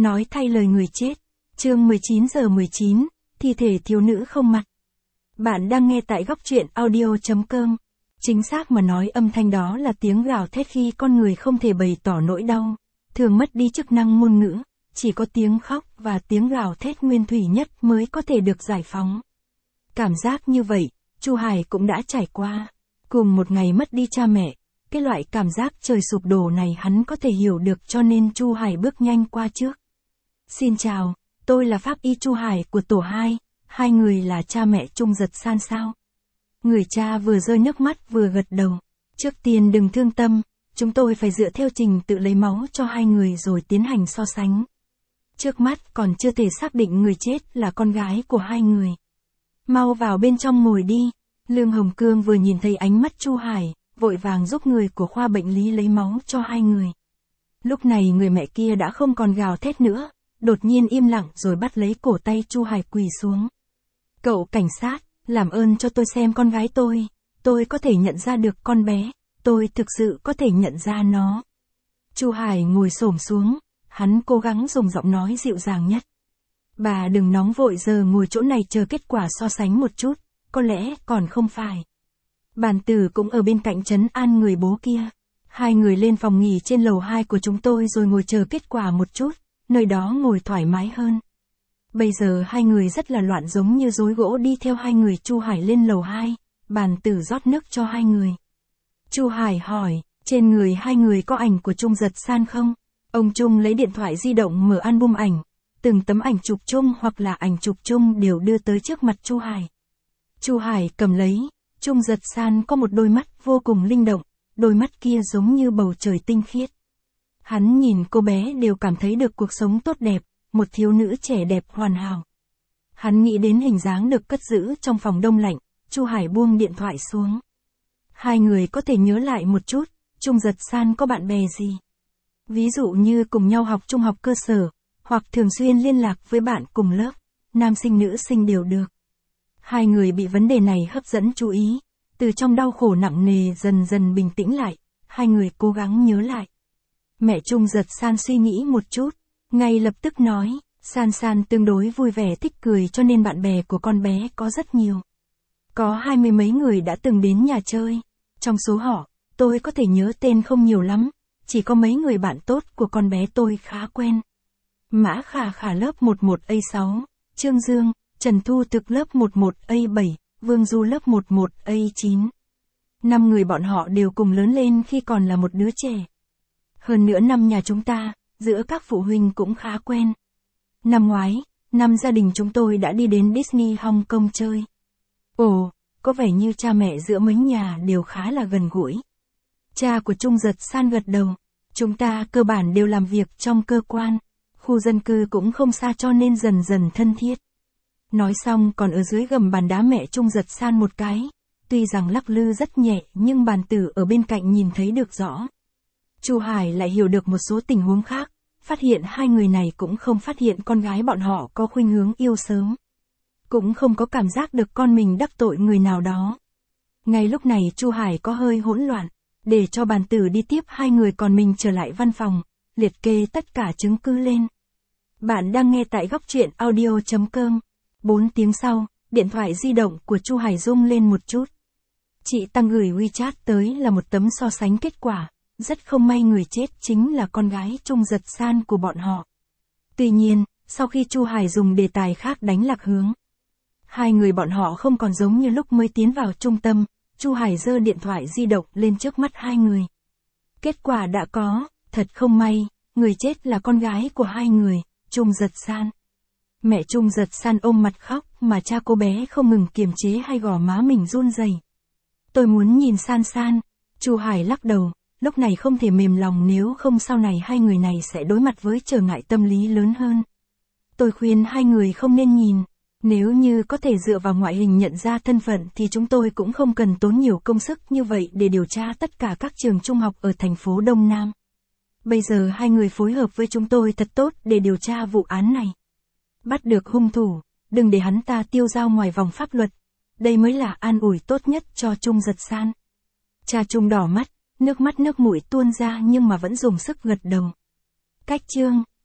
Nói thay lời người chết. Chương 19:19, thi thể thiếu nữ không mặt. Bạn đang nghe tại góc truyện audio.com. Chính xác mà nói, âm thanh đó là tiếng gào thét khi con người không thể bày tỏ nỗi đau, thường mất đi chức năng ngôn ngữ, chỉ có tiếng khóc và tiếng gào thét nguyên thủy nhất mới có thể được giải phóng. Cảm giác như vậy, Chu Hải cũng đã trải qua. Cùng một ngày mất đi cha mẹ, cái loại cảm giác trời sụp đổ này hắn có thể hiểu được, cho nên Chu Hải bước nhanh qua trước. Xin chào, tôi là Pháp Y Chu Hải của tổ 2, hai người là cha mẹ Trung Giật San sao? Người cha vừa rơi nước mắt vừa gật đầu. Trước tiên đừng thương tâm, chúng tôi phải dựa theo trình tự lấy máu cho hai người rồi tiến hành so sánh. Trước mắt còn chưa thể xác định người chết là con gái của hai người. Mau vào bên trong ngồi đi. Lương Hồng Cương vừa nhìn thấy ánh mắt Chu Hải, vội vàng giúp người của khoa bệnh lý lấy máu cho hai người. Lúc này người mẹ kia đã không còn gào thét nữa, đột nhiên im lặng rồi bắt lấy cổ tay Chu Hải quỳ xuống. Cậu cảnh sát, làm ơn cho tôi xem con gái tôi có thể nhận ra được con bé, tôi thực sự có thể nhận ra nó. Chu Hải ngồi xổm xuống, hắn cố gắng dùng giọng nói dịu dàng nhất. Bà đừng nóng vội, giờ ngồi chỗ này chờ kết quả so sánh một chút, có lẽ còn không phải. Bàn tử cũng ở bên cạnh trấn an người bố kia. Hai người lên phòng nghỉ trên lầu 2 của chúng tôi rồi ngồi chờ kết quả một chút, nơi đó ngồi thoải mái hơn. Bây giờ hai người rất là loạn, giống như rối gỗ đi theo hai người. Chu Hải lên lầu 2, bàn tử rót nước cho hai người. Chu Hải hỏi, trên người hai người có ảnh của Trung Giật San không? Ông Trung lấy điện thoại di động mở album ảnh, từng tấm ảnh chụp chung hoặc là ảnh chụp chung đều đưa tới trước mặt Chu Hải. Chu Hải cầm lấy, Trung Giật San có một đôi mắt vô cùng linh động, đôi mắt kia giống như bầu trời tinh khiết. Hắn nhìn cô bé đều cảm thấy được cuộc sống tốt đẹp, một thiếu nữ trẻ đẹp hoàn hảo. Hắn nghĩ đến hình dáng được cất giữ trong phòng đông lạnh, Chu Hải buông điện thoại xuống. Hai người có thể nhớ lại một chút, Trung Giật San có bạn bè gì? Ví dụ như cùng nhau học trung học cơ sở, hoặc thường xuyên liên lạc với bạn cùng lớp, nam sinh nữ sinh đều được. Hai người bị vấn đề này hấp dẫn chú ý, từ trong đau khổ nặng nề dần dần bình tĩnh lại, hai người cố gắng nhớ lại. Mẹ Trung Giật San suy nghĩ một chút, ngay lập tức nói, San San tương đối vui vẻ thích cười cho nên bạn bè của con bé có rất nhiều. Có 20 mấy người đã từng đến nhà chơi, trong số họ, tôi có thể nhớ tên không nhiều lắm, chỉ có mấy người bạn tốt của con bé tôi khá quen. Mã Khả Khả lớp 11A6, Trương Dương, Trần Thu Thực lớp 11A7, Vương Du lớp 11A9. 5 người bọn họ đều cùng lớn lên khi còn là một đứa trẻ. Hơn nữa năm nhà chúng ta, giữa các phụ huynh cũng khá quen. Năm ngoái, năm gia đình chúng tôi đã đi đến Disney Hong Kong chơi. Ồ, có vẻ như cha mẹ giữa mấy nhà đều khá là gần gũi. Cha của Trung Giật San gật đầu. Chúng ta cơ bản đều làm việc trong cơ quan, khu dân cư cũng không xa cho nên dần dần thân thiết. Nói xong còn ở dưới gầm bàn đá mẹ Trung Giật San một cái. Tuy rằng lắc lư rất nhẹ nhưng bàn tử ở bên cạnh nhìn thấy được rõ. Chu Hải lại hiểu được một số tình huống khác, phát hiện hai người này cũng không phát hiện con gái bọn họ có khuynh hướng yêu sớm. Cũng không có cảm giác được con mình đắc tội người nào đó. Ngay lúc này Chu Hải có hơi hỗn loạn, để cho bàn tử đi tiếp hai người còn mình trở lại văn phòng, liệt kê tất cả chứng cứ lên. Bạn đang nghe tại góc truyện audio.com. 4 tiếng sau, điện thoại di động của Chu Hải rung lên một chút. Chị Tăng gửi WeChat tới là một tấm so sánh kết quả. Rất không may người chết chính là con gái Trung Giật San của bọn họ. Tuy nhiên, sau khi Chu Hải dùng đề tài khác đánh lạc hướng, hai người bọn họ không còn giống như lúc mới tiến vào trung tâm. Chu Hải giơ điện thoại di động lên trước mắt hai người. Kết quả đã có, thật không may, người chết là con gái của hai người, Trung Giật San. Mẹ Trung Giật San ôm mặt khóc mà cha cô bé không ngừng kiềm chế hai gò má mình run rẩy. Tôi muốn nhìn San San. Chu Hải lắc đầu. Lúc này không thể mềm lòng, nếu không sau này hai người này sẽ đối mặt với trở ngại tâm lý lớn hơn. Tôi khuyên hai người không nên nhìn. Nếu như có thể dựa vào ngoại hình nhận ra thân phận thì chúng tôi cũng không cần tốn nhiều công sức như vậy để điều tra tất cả các trường trung học ở thành phố Đông Nam. Bây giờ hai người phối hợp với chúng tôi thật tốt để điều tra vụ án này. Bắt được hung thủ, đừng để hắn ta tiêu dao ngoài vòng pháp luật. Đây mới là an ủi tốt nhất cho Trung Giật San. Cha Trung đỏ mắt. Nước mắt nước mũi tuôn ra nhưng mà vẫn dùng sức gật đầu. Cách chương